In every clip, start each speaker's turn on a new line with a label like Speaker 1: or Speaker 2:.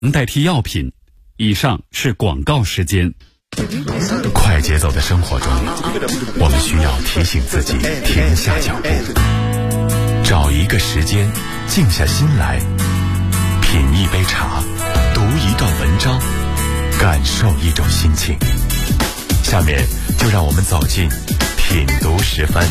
Speaker 1: 代替药品。以上是广告时间。
Speaker 2: 快节奏的生活中，我们需要提醒自己停下脚步，找一个时间静下心来，品一杯茶，读一段文章，感受一种心情。下面就让我们走进品读10分。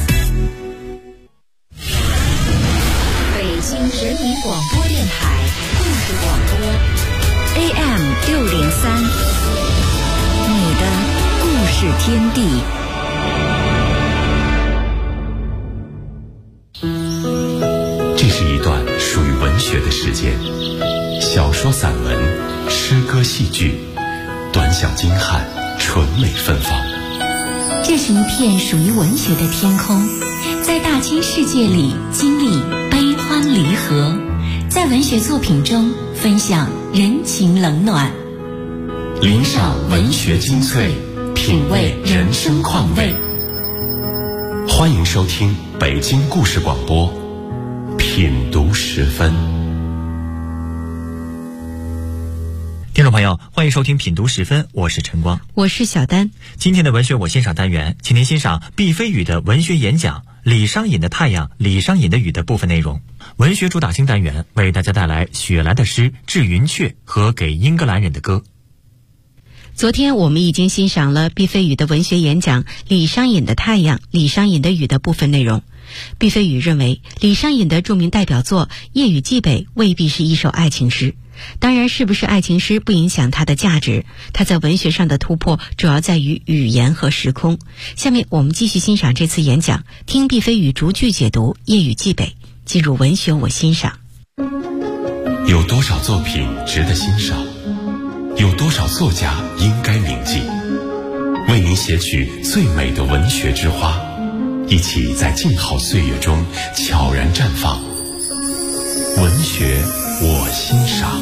Speaker 3: 北京人民广播电台故事广播 AM603， 你的故事天地。
Speaker 2: 这是一段属于文学的时间，小说、散文、诗歌、戏剧，短小精悍，纯美芬芳。
Speaker 3: 这是一片属于文学的天空，在大千世界里经历悲欢离合，在文学作品中分享人情冷暖，
Speaker 2: 领赏文学精粹，品味人生况味。欢迎收听北京故事广播品读10分。
Speaker 4: 听众朋友，欢迎收听品读10分，我是陈光，
Speaker 3: 我是小丹。
Speaker 4: 今天的文学我欣赏单元，请您欣赏毕飞宇的文学演讲《李商隐的太阳，李商隐的雨》的部分内容。文学主打星单元为大家带来雪莱的诗《致云雀》和《给英格兰人的歌》。
Speaker 3: 昨天我们已经欣赏了毕飞宇的文学演讲《李商隐的太阳，李商隐的雨》的部分内容。毕飞宇认为，李商隐的著名代表作《夜雨寄北》未必是一首爱情诗。当然，是不是爱情诗不影响它的价值，它在文学上的突破主要在于语言和时空。下面我们继续欣赏这次演讲，听毕飞宇逐句解读《夜雨寄北》，进入文学我欣赏。
Speaker 2: 有多少作品值得欣赏？有多少作家应该铭记？为您写取最美的文学之花，一起在静好岁月中悄然绽放。文学我欣赏。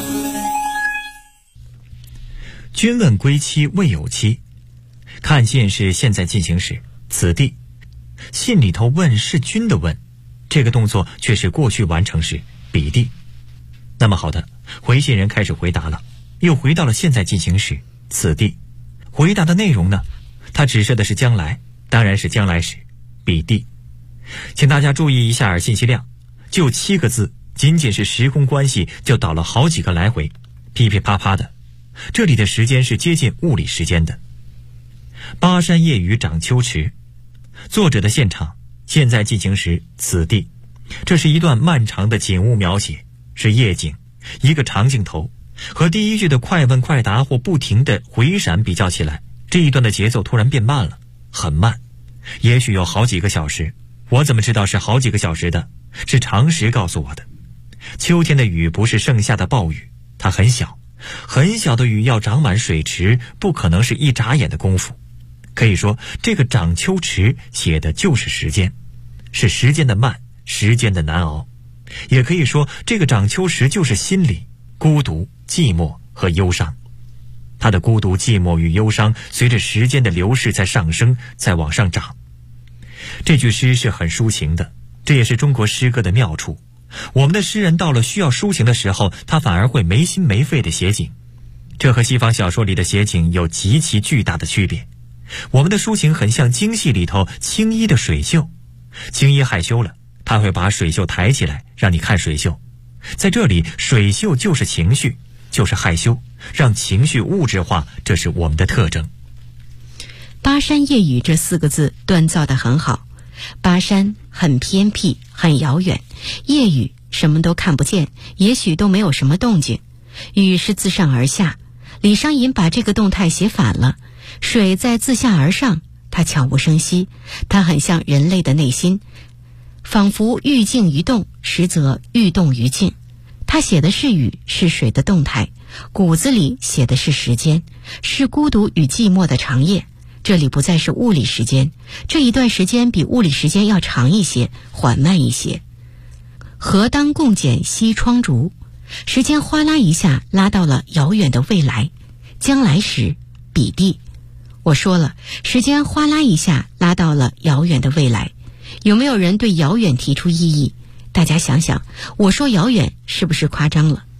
Speaker 4: 君问归期未有期，看信是现在进行时，此地。信里头问是君的问，这个动作却是过去完成时，彼地。那么好的，回信人开始回答了，又回到了现在进行时，此地。回答的内容呢，它指示的是将来，当然是将来时，彼地。请大家注意一下信息量，就7个字，仅仅是时空关系就倒了好几个来回，噼噼啪啪的。这里的时间是接近物理时间的。巴山夜雨涨秋池，作者的现场现在进行时，此地。这是一段漫长的景物描写，是夜景，一个长镜头，和第一句的快问快答或不停的回闪比较起来，这一段的节奏突然变慢了，很慢，也许有好几个小时。我怎么知道是好几个小时的？是常识告诉我的。秋天的雨不是盛夏的暴雨，它很小，很小的雨要长满水池，不可能是一眨眼的功夫。可以说，这个涨秋池写的就是时间，是时间的慢，时间的难熬。也可以说，这个涨秋池就是心理孤独、寂寞和忧伤。他的孤独、寂寞与忧伤随着时间的流逝在上升，在往上涨。这句诗是很抒情的，这也是中国诗歌的妙处。我们的诗人到了需要抒情的时候，他反而会没心没肺的写景，这和西方小说里的写景有极其巨大的区别。我们的抒情很像京戏里头青衣的水袖，青衣害羞了，他会把水袖抬起来让你看水袖。在这里，水袖就是情绪，就是害羞，让情绪物质化，这是我们的特征。
Speaker 3: 巴山夜雨这4个字锻造得很好。巴山很偏僻，很遥远，夜雨什么都看不见，也许都没有什么动静，雨是自上而下。李商隐把这个动态写反了，水在自下而上，它悄无声息，它很像人类的内心，仿佛欲静于动，实则欲动于静。他写的是雨，是水的动态，骨子里写的是时间，是孤独与寂寞的长夜。这里不再是物理时间，这一段时间比物理时间要长一些，缓慢一些。何当共剪西窗烛，时间哗啦一下拉到了遥远的未来，将来时，彼地。我说了，时间哗啦一下拉到了遥远的未来。有没有人对遥远提出异议？大家想想，我说遥远是不是夸张了？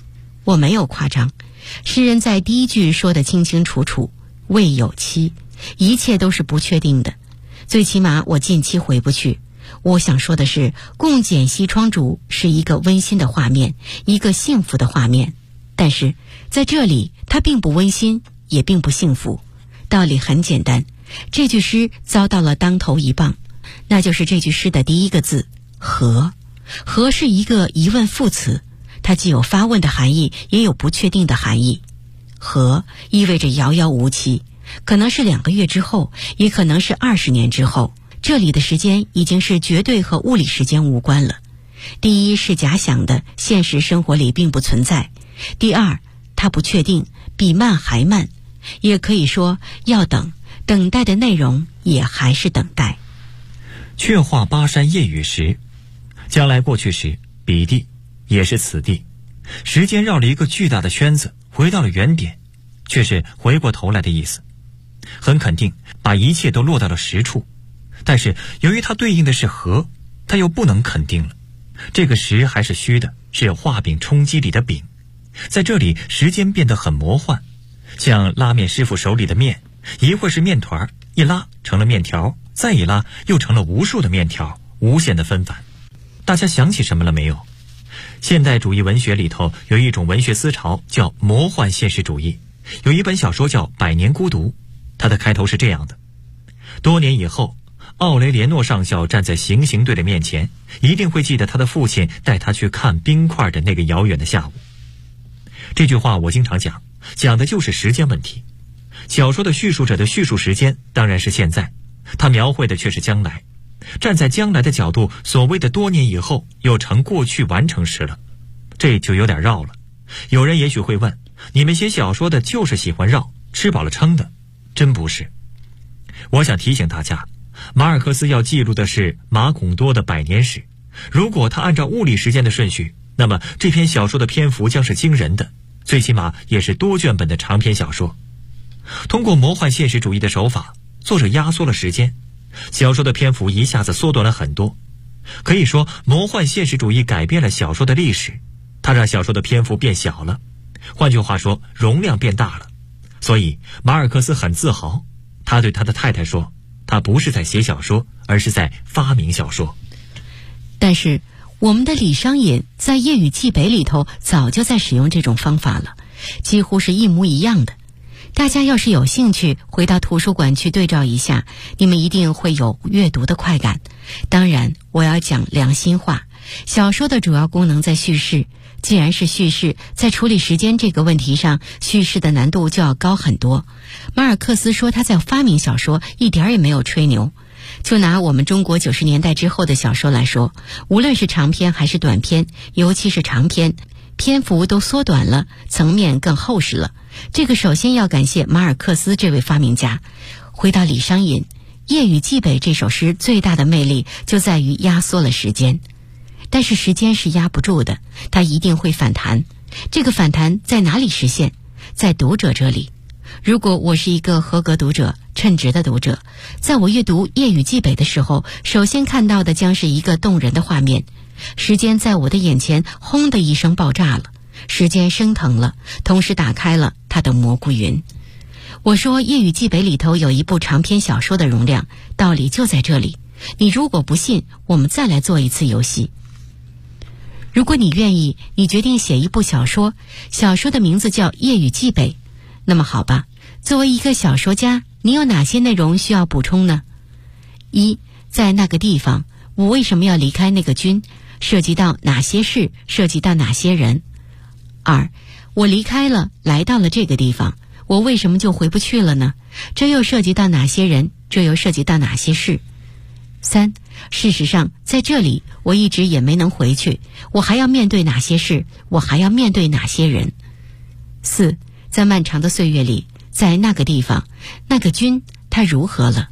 Speaker 3: 我没有夸张。诗人在第一句说得清清楚楚，未有期，一切都是不确定的。最起码我近期回不去。我想说的是，共剪西窗烛是一个温馨的画面，一个幸福的画面。但是在这里，它并不温馨，也并不幸福。道理很简单，这句诗遭到了当头一棒，那就是这句诗的第一个字何。何是一个疑问副词，它既有发问的含义，也有不确定的含义。何意味着遥遥无期，可能是2个月之后，也可能是20年之后。这里的时间已经是绝对和物理时间无关了。第一是假想的，现实生活里并不存在。第二，它不确定，比慢还慢。也可以说要等，等待的内容也还是等待。
Speaker 4: 却话巴山夜雨时，将来过去时，彼地也是此地。时间绕了一个巨大的圈子，回到了原点，却是回过头来的意思。很肯定把一切都落到了实处，但是由于它对应的是何，它又不能肯定了。这个实还是虚的，是画饼充饥里的饼。在这里时间变得很魔幻，像拉面师傅手里的面，一会儿是面团，一拉成了面条，再一拉又成了无数的面条，无限的纷繁。大家想起什么了没有？现代主义文学里头有一种文学思潮叫魔幻现实主义，有一本小说叫《百年孤独》，它的开头是这样的：多年以后，奥雷连诺上校站在行刑队的面前，一定会记得他的父亲带他去看冰块的那个遥远的下午。这句话我经常讲的就是时间问题。小说的叙述者的叙述时间当然是现在，他描绘的却是将来。站在将来的角度，所谓的多年以后又成过去完成时了，这就有点绕了。有人也许会问，你们写小说的就是喜欢绕，吃饱了撑的？真不是。我想提醒大家，马尔克斯要记录的是马孔多的100年史。如果他按照物理时间的顺序，那么这篇小说的篇幅将是惊人的，最起码也是多卷本的长篇小说。通过魔幻现实主义的手法，作者压缩了时间，小说的篇幅一下子缩短了很多。可以说，魔幻现实主义改变了小说的历史，它让小说的篇幅变小了，换句话说，容量变大了。所以马尔克斯很自豪，他对他的太太说，他不是在写小说，而是在发明小说。
Speaker 3: 但是我们的李商隐在《夜雨寄北》里头早就在使用这种方法了，几乎是一模一样的。大家要是有兴趣，回到图书馆去对照一下，你们一定会有阅读的快感。当然，我要讲良心话，小说的主要功能在叙事，既然是叙事，在处理时间这个问题上，叙事的难度就要高很多。马尔克斯说他在发明小说，一点也没有吹牛。就拿我们中国90年代之后的小说来说，无论是长篇还是短篇，尤其是长篇，篇幅都缩短了，层面更厚实了。这个首先要感谢马尔克斯这位发明家。回到李商隐，《夜雨寄北》这首诗最大的魅力就在于压缩了时间。但是时间是压不住的，它一定会反弹。这个反弹在哪里实现？在读者这里。如果我是一个合格读者，称职的读者，在我阅读《夜雨寄北》的时候，首先看到的将是一个动人的画面。时间在我的眼前轰的一声爆炸了，时间升腾了，同时打开了它的蘑菇云。我说《夜雨寄北》里头有一部长篇小说的容量，道理就在这里。你如果不信，我们再来做一次游戏。如果你愿意，你决定写一部小说，小说的名字叫《夜雨寄北》，那么好吧，作为一个小说家，你有哪些内容需要补充呢？一，在那个地方，我为什么要离开那个军？涉及到哪些事？涉及到哪些人？二，我离开了，来到了这个地方，我为什么就回不去了呢？这又涉及到哪些人？这又涉及到哪些事？三，事实上，在这里我一直也没能回去，我还要面对哪些事？我还要面对哪些人？四，在漫长的岁月里，在那个地方，那个军他如何了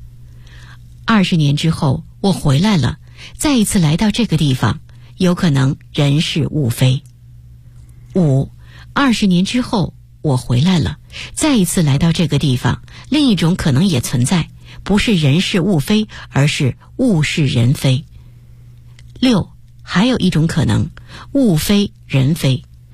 Speaker 3: ？20年之后，我回来了，再一次来到这个地方，有可能人事物非。五，20年之后，我回来了，再一次来到这个地方，另一种可能也存在，不是人事物非，而是物是人非。六，还有一种可能，物非人非，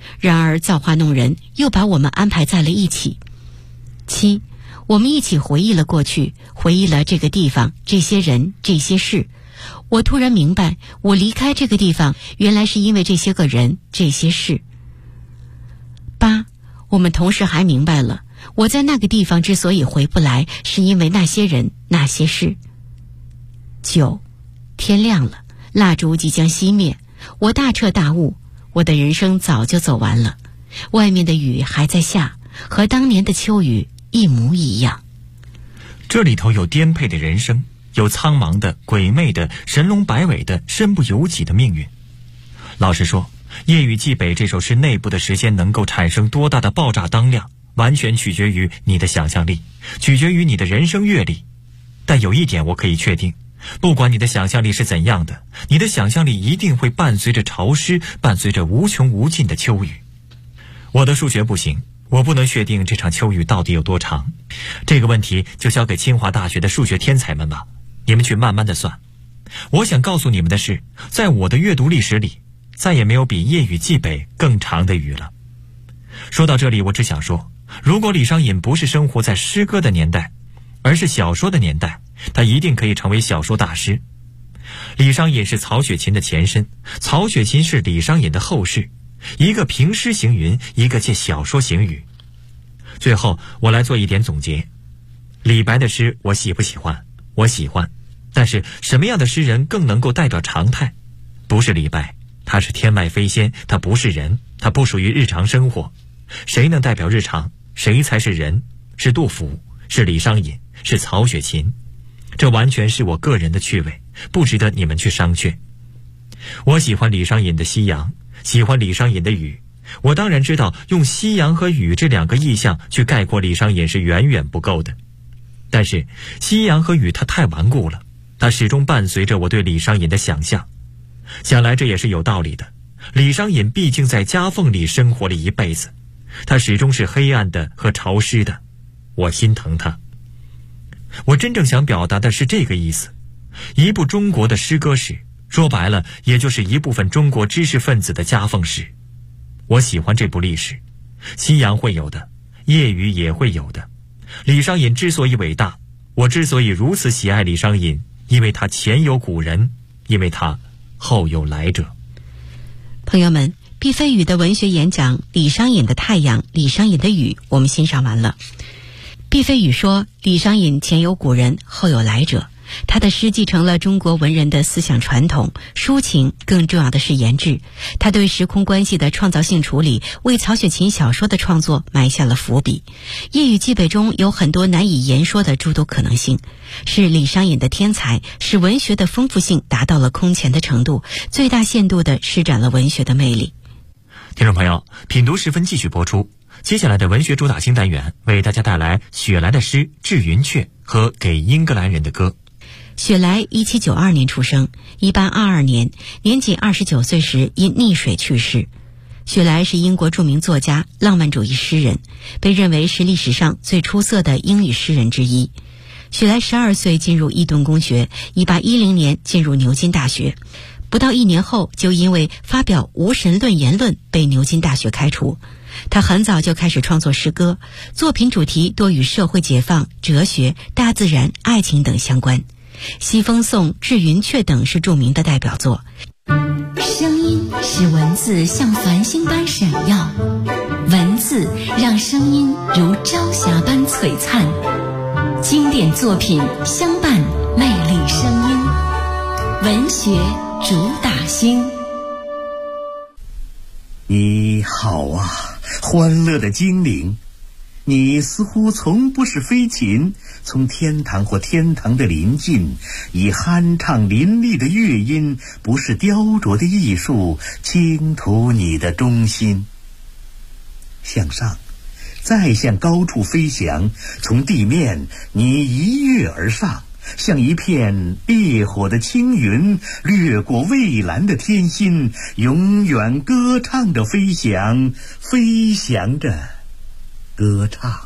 Speaker 3: 然而造化弄人，又把我们安排在了一起。7，我们一起回忆了过去，回忆了这个地方、这些人、这些事。我突然明白，我离开这个地方，原来是因为这些个人、这些事。8，我们同时还明白了，我在那个地方之所以回不来，是因为那些人、那些事。9，天亮了，蜡烛即将熄灭，我大彻大悟，我的人生早就走完了，外面的雨还在下，和当年的秋雨一模一样。
Speaker 4: 这里头有颠沛的人生，有苍茫的、鬼魅的、神龙摆尾的、身不由己的命运。老实说，夜雨寄北这首诗内部的时间能够产生多大的爆炸当量，完全取决于你的想象力，取决于你的人生阅历。但有一点我可以确定，不管你的想象力是怎样的，你的想象力一定会伴随着潮湿，伴随着无穷无尽的秋雨。我的数学不行，我不能确定这场秋雨到底有多长，这个问题就交给清华大学的数学天才们吧，你们去慢慢的算。我想告诉你们的是，在我的阅读历史里，再也没有比夜雨寄北更长的雨了。说到这里，我只想说，如果李商隐不是生活在诗歌的年代，而是小说的年代，他一定可以成为小说大师。李商隐是曹雪芹的前身，曹雪芹是李商隐的后世，一个凭诗行云，一个借小说行语。最后我来做一点总结。李白的诗我喜不喜欢？我喜欢。但是什么样的诗人更能够代表常态？不是李白，他是天外飞仙，他不是人，他不属于日常生活。谁能代表日常？谁才是人？是杜甫，是李商隐，是曹雪芹。这完全是我个人的趣味，不值得你们去商榷。我喜欢李商隐的夕阳，喜欢李商隐的雨。我当然知道用夕阳和雨这两个意象去概括李商隐是远远不够的，但是夕阳和雨它太顽固了，它始终伴随着我对李商隐的想象。想来这也是有道理的，李商隐毕竟在夹缝里生活了一辈子，他始终是黑暗的和潮湿的，我心疼他。我真正想表达的是这个意思，一部中国的诗歌史，说白了也就是一部分中国知识分子的夹缝史。我喜欢这部历史，夕阳会有的，夜雨也会有的。李商隐之所以伟大，我之所以如此喜爱李商隐，因为他前有古人，因为他后有来者。
Speaker 3: 朋友们，毕飞宇的文学演讲《李商隐的太阳，李商隐的雨》我们欣赏完了。毕飞宇说，李商隐前有古人，后有来者。他的诗继承了中国文人的思想传统，抒情，更重要的是言志。他对时空关系的创造性处理，为曹雪芹小说的创作埋下了伏笔。夜雨寄北中有很多难以言说的诸多可能性，是李商隐的天才，使文学的丰富性达到了空前的程度，最大限度地施展了文学的魅力。
Speaker 4: 听众朋友，品读时分继续播出。接下来的文学主打新单元为大家带来雪莱的诗《致云雀》和《给英格兰人的歌》。
Speaker 3: 雪莱1792年出生，1822年年仅29岁时因溺水去世。雪莱是英国著名作家、浪漫主义诗人，被认为是历史上最出色的英语诗人之一。雪莱12岁进入伊顿公学，1810年进入牛津大学，不到1年后就因为发表无神论言论被牛津大学开除。他很早就开始创作诗歌，作品主题多与社会解放、哲学、大自然、爱情等相关。西风颂、致云雀等是著名的代表作。
Speaker 5: 声音使文字像繁星般闪耀，文字让声音如朝霞般璀璨。经典作品相伴，魅力声音，文学主打星。
Speaker 6: 你好啊，欢乐的精灵，你似乎从不是飞禽，从天堂或天堂的临近，以酣畅淋漓的乐音，不是雕琢的艺术，倾吐你的忠心。向上，再向高处飞翔，从地面你一跃而上，像一片烈火的青云，掠过蔚蓝的天心，永远歌唱着飞翔，飞翔着歌唱。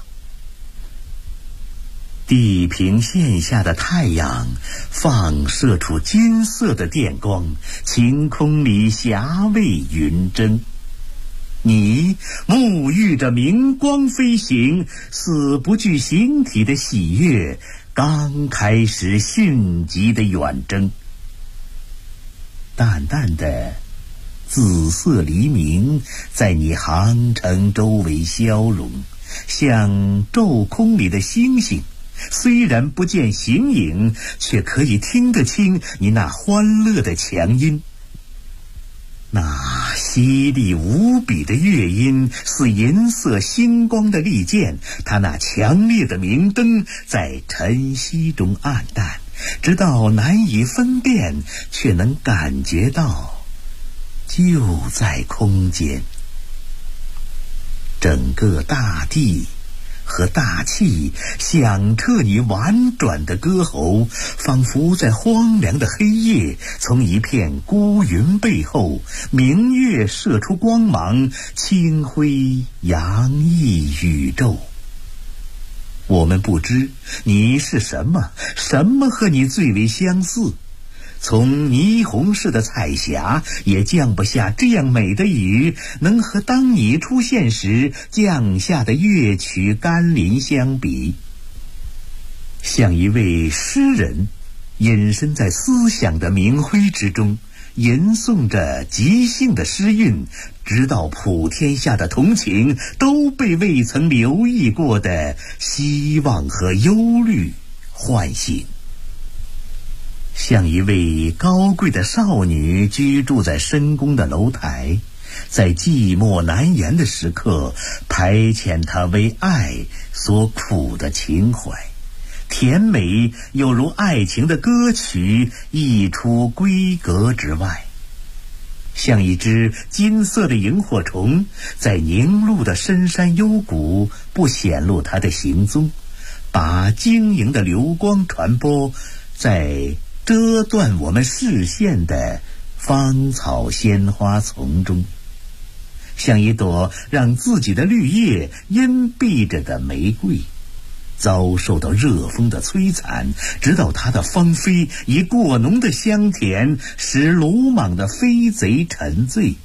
Speaker 6: 地平线下的太阳放射出金色的电光，晴空里霞蔚云蒸。 你沐浴着明光飞行，死不惧形体的喜悦，刚开始迅疾的远征。淡淡的紫色黎明在你航程周围消融，像昼空里的星星，虽然不见形影，却可以听得清你那欢乐的强音。那犀利无比的乐音似银色星光的利剑，它那强烈的明灯在晨曦中暗淡，直到难以分辨，却能感觉到就在空间。整个大地和大气响彻你婉转的歌喉，仿佛在荒凉的黑夜，从一片孤云背后，明月射出光芒，清辉洋溢宇宙。我们不知你是什么，什么和你最为相似，从霓虹似的彩霞也降不下这样美的雨，能和当你出现时降下的乐曲甘霖相比。像一位诗人隐身在思想的明辉之中，吟诵着即兴的诗韵，直到普天下的同情都被未曾留意过的希望和忧虑唤醒。像一位高贵的少女居住在深宫的楼台，在寂寞难言的时刻排遣她为爱所苦的情怀，甜美有如爱情的歌曲溢出闺阁之外。像一只金色的萤火虫，在凝露的深山幽谷不显露它的行踪，把晶莹的流光传播在遮断我们视线的芳草鲜花丛中。像一朵让自己的绿叶荫蔽着的玫瑰，遭受到热风的摧残，直到它的芳菲以过浓的香甜使鲁莽的飞贼沉醉。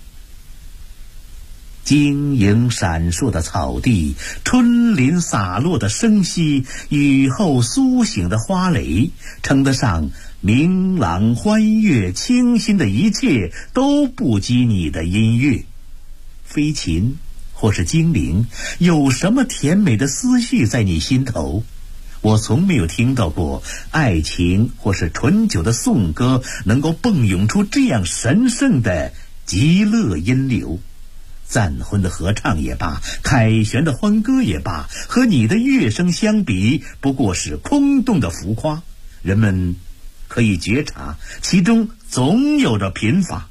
Speaker 6: 晶莹闪烁的草地，春林洒落的生息，雨后苏醒的花蕾，称得上明朗欢悦清新的一切，都不及你的音乐。飞禽或是精灵，有什么甜美的思绪在你心头？我从没有听到过爱情或是醇酒的颂歌能够迸涌出这样神圣的极乐音流。赞婚的合唱也罢，凯旋的欢歌也罢，和你的乐声相比，不过是空洞的浮夸。人们可以觉察，其中总有着贫乏。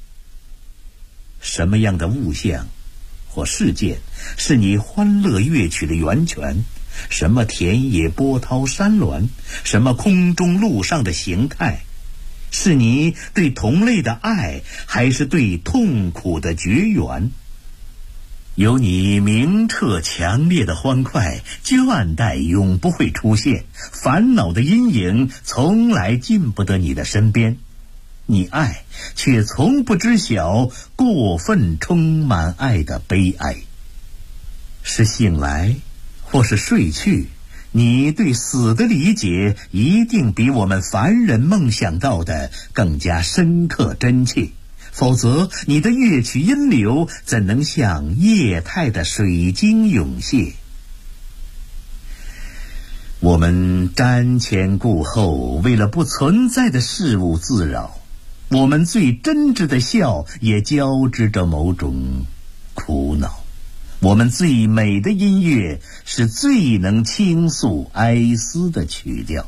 Speaker 6: 什么样的物象或事件是你欢乐乐曲的源泉？什么田野波涛山峦，什么空中路上的形态，是你对同类的爱，还是对痛苦的绝缘？有你明澈强烈的欢快，倦怠永不会出现，烦恼的阴影从来进不得你的身边。你爱，却从不知晓过分充满爱的悲哀。是醒来，或是睡去，你对死的理解一定比我们凡人梦想到的更加深刻真切。否则你的乐曲音流怎能像液态的水晶涌泻？我们瞻前顾后，为了不存在的事物自扰，我们最真挚的笑也交织着某种苦恼。我们最美的音乐是最能倾诉哀思的曲调。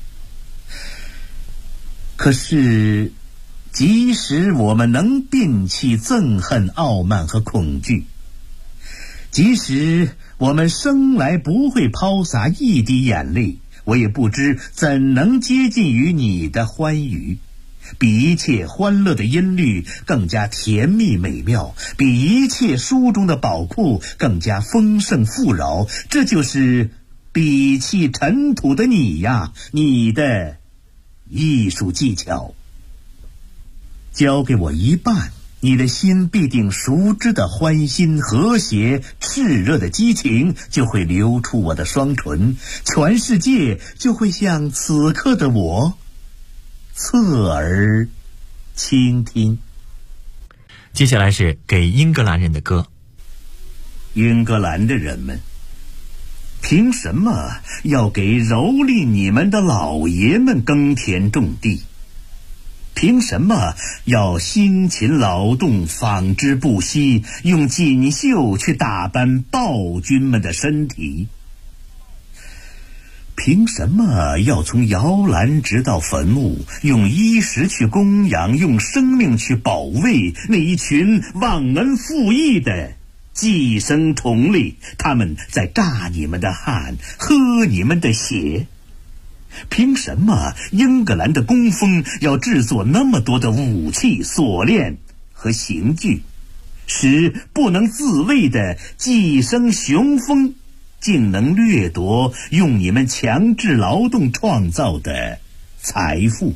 Speaker 6: 可是即使我们能摒弃憎恨、傲慢和恐惧，即使我们生来不会抛洒一滴眼泪，我也不知怎能接近于你的欢愉。比一切欢乐的音律更加甜蜜美妙，比一切书中的宝库更加丰盛富饶。这就是比弃尘土的你呀，你的艺术技巧。交给我一半， 你的心必定熟知的欢欣和谐，炽热的激情就会流出我的双唇，全世界就会向此刻的我侧耳倾听。
Speaker 4: 接下来是给英格兰人的歌。
Speaker 6: 英格兰的人们，凭什么要给蹂躏你们的老爷们耕田种地？凭什么要辛勤劳动，纺织布息，用锦绣去打扮暴君们的身体？凭什么要从摇篮直到坟墓，用衣食去供养，用生命去保卫那一群忘恩负义的寄生虫类？他们在榨你们的汗，喝你们的血。凭什么英格兰的工蜂要制作那么多的武器、锁链和刑具，使不能自卫的寄生雄蜂竟能掠夺用你们强制劳动创造的财富？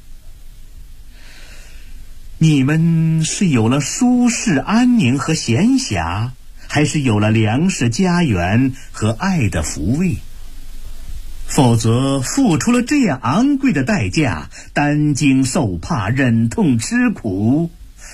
Speaker 6: 你们是有了舒适安宁和闲暇，还是有了粮食、家园和爱的抚慰？否则付出了这样昂贵的代价，担惊受怕，忍痛吃苦，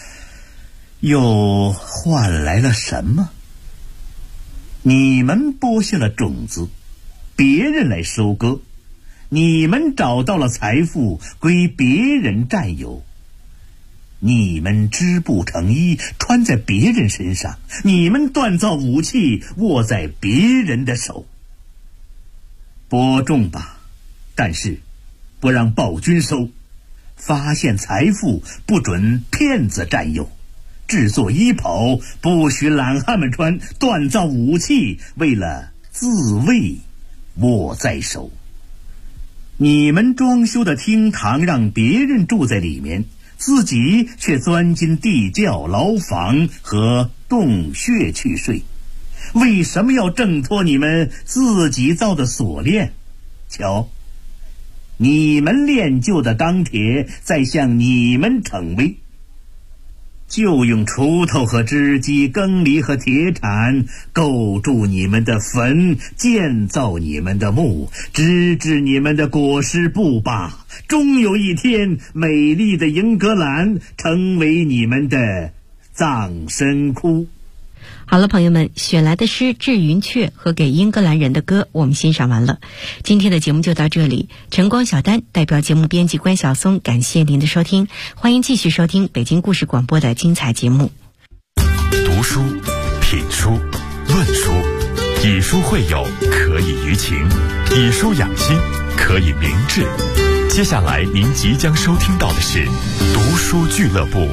Speaker 6: 又换来了什么？你们播下了种子，别人来收割；你们找到了财富，归别人占有；你们织布成衣，穿在别人身上；你们锻造武器，握在别人的手。播种吧，但是不让暴君收；发现财富，不准骗子占有；制作衣袍，不许懒汉们穿；锻造武器，为了自卫，握在手。你们装修的厅堂，让别人住在里面，自己却钻进地窖、牢房和洞穴去睡。为什么要挣脱你们自己造的锁链？瞧，你们炼就的钢铁在向你们逞威。就用锄头和织机、耕犁和铁铲构筑你们的坟，建造你们的墓，织制你们的裹尸布吧。终有一天，美丽的英格兰成为你们的葬身窟。
Speaker 3: 好了，朋友们，选来的诗《致云雀》和给英格兰人的歌我们欣赏完了。今天的节目就到这里，晨光小丹代表节目编辑关晓松，感谢您的收听，欢迎继续收听北京故事广播的精彩节目。
Speaker 2: 读书、品书、论书，以书会友，可以娱情；以书养心，可以明志。接下来您即将收听到的是读书俱乐部。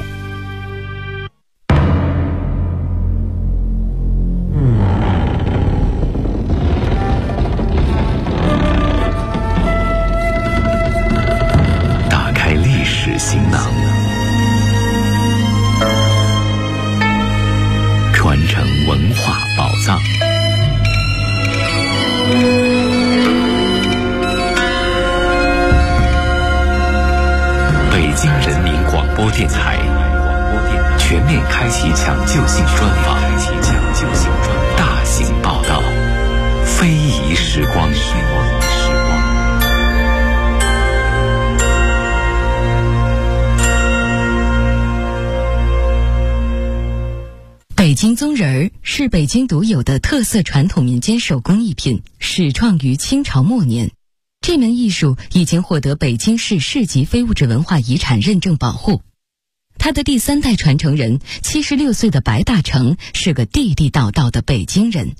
Speaker 2: 行囊，传承文化宝藏。北京人民广播电台全面开启抢救性专访，大型报道，非遗时光。
Speaker 5: 北京宗人儿是北京独有的特色传统民间手工艺品，始创于清朝末年。这门艺术已经获得北京市市级非物质文化遗产认证保护。他的第3代传承人76岁的白大成是个地地道道的北京人。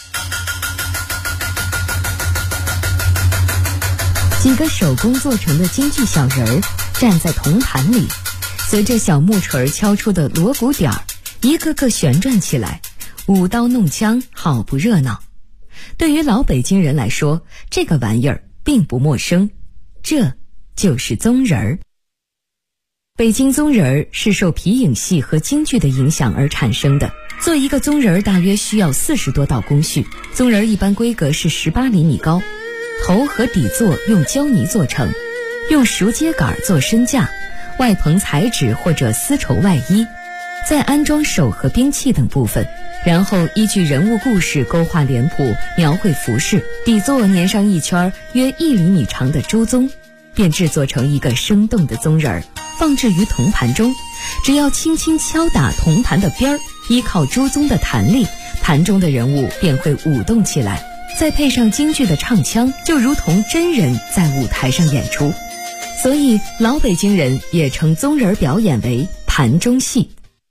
Speaker 5: 几个手工做成的京剧小人儿站在铜盘里，随着小木锤敲出的锣鼓点儿，一个个旋转起来，舞刀弄枪，好不热闹。对于老北京人来说，这个玩意儿并不陌生，这就是宗人儿。北京宗人儿是受皮影戏和京剧的影响而产生的。做一个宗人儿大约需要40多道工序。宗人儿一般规格是18厘米高，头和底座用胶泥做成，用熟秸秆做身架，外棚彩纸或者丝绸外衣， 再安装手和兵器等部分，然后依据人物故事勾画脸谱，描绘服饰，底座粘上一圈约1厘米长的猪鬃，便制作成一个生动的鬃人儿，放置于铜盘中。只要轻轻敲打铜盘的边儿，依靠猪鬃的弹力，盘中的人物便会舞动起来，再配上京剧的唱腔，就如同真人在舞台上演出。所以老北京人也称鬃人表演为盘中戏。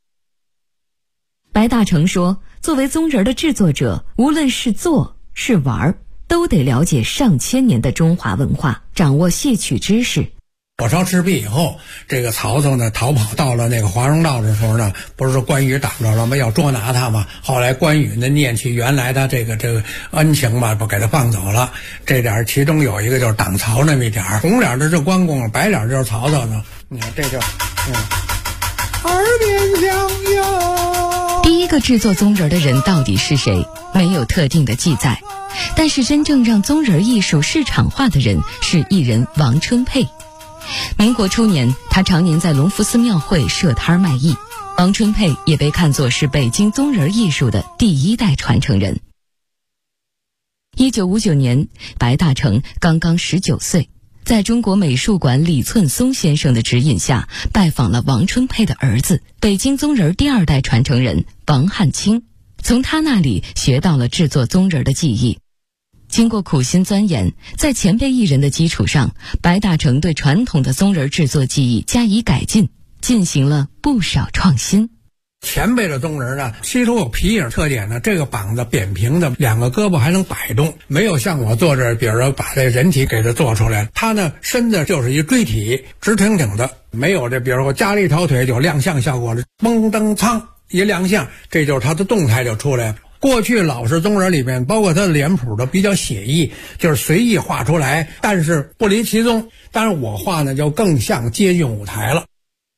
Speaker 5: 白大成说，作为鬃人的制作者，无论是做是玩，都得了解上千年的中华文化，掌握戏曲知识。
Speaker 7: 火烧赤壁以后，这个曹操呢逃跑到了那个华容道的时候呢，不是说关羽挡着了吗？要捉拿他嘛。后来关羽呢念起原来他这个恩情吧，不给他放走了。这点其中有一个就是挡曹那么一点，红脸的是关公，白脸就是曹操呢。你看这就耳边响哟。
Speaker 3: 第一个制作鬃人的人到底是谁？没有特定的记载。但是真正让鬃人艺术市场化的人是艺人王春佩。民国初年，他常年在隆福寺庙会设摊卖艺。王春佩也被看作是北京鬃人艺术的第一代传承人。1959年，白大成刚刚19岁，在中国美术馆李寸松先生的指引下，拜访了王春佩的儿子，北京鬃人第2代传承人王汉卿，从他那里学到了制作鬃人的技艺。经过苦心钻研，在前辈艺人的基础上，白大成对传统的鬃人制作技艺加以改进，进行了不少创新。
Speaker 7: 前辈的鬃人呢，其中有皮影特点呢，这个膀子扁平的，2个胳膊还能摆动，没有像我做这，比如说把这人体给它做出来，它呢身子就是一锥体，直挺挺的，没有这比如说加了一条腿就亮相效果了，嘣噔噌一亮相，这就是它的动态就出来了。过去老式鬃人里面，包括他的脸谱都比较写意，就是随意画出来，但是不离其宗。但是我画呢，就更像接近舞台了。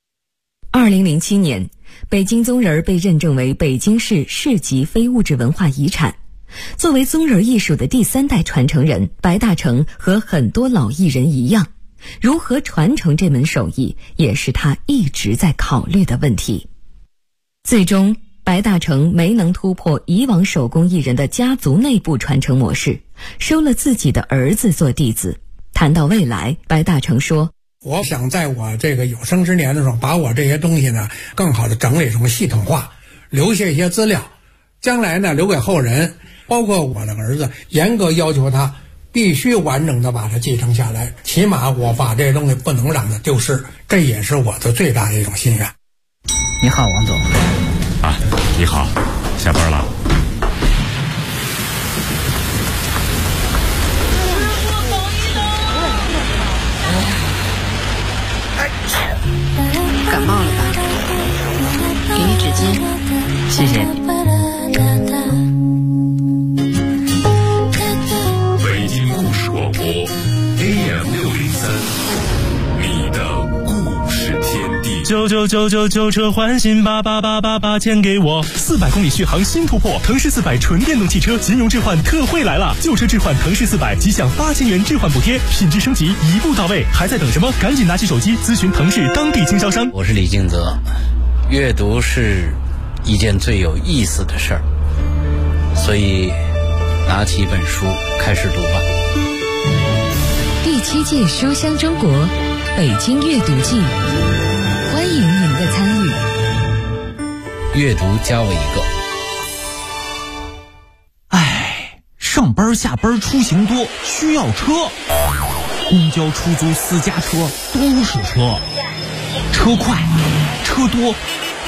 Speaker 5: 2007年，北京鬃人被认证为北京市市级非物质文化遗产。作为鬃人艺术的第3代传承人，白大成和很多老艺人一样，如何传承这门手艺，也是他一直在考虑的问题。最终，白大成没能突破以往手工艺人的家族内部传承模式，收了自己的儿子做弟子。谈到未来，白大成说，
Speaker 7: 我想在我这个有生之年的时候，把我这些东西呢更好的整理成系统化，留下一些资料，将来呢留给后人，包括我的儿子，严格要求他必须完整的把它继承下来，起码我把这些东西不能让它丢失，这也是我的最大的一种心愿。
Speaker 8: 你好，王总。
Speaker 1: 啊，你好，下班了。
Speaker 3: 感冒了吧？给你纸巾。
Speaker 8: 谢谢你。
Speaker 2: 北京故事广播 AM603，你的故事天地。
Speaker 9: 99999车换新88888钱给我，400公里续航新突破，腾势400纯电动汽车金融置换特惠来了，旧车置换腾势400即享8000元置换补贴，品质升级一步到位，还在等什么？赶紧拿起手机咨询腾势当地经销商。
Speaker 8: 我是李敬泽，阅读是一件最有意思的事儿，所以拿起一本书开始读吧。
Speaker 3: 第7届书香中国北京阅读季，欢迎您的参与。
Speaker 8: 阅读加我一个。
Speaker 10: 上班下班出行多，需要车，公交、出租、私家车都是车，车快车多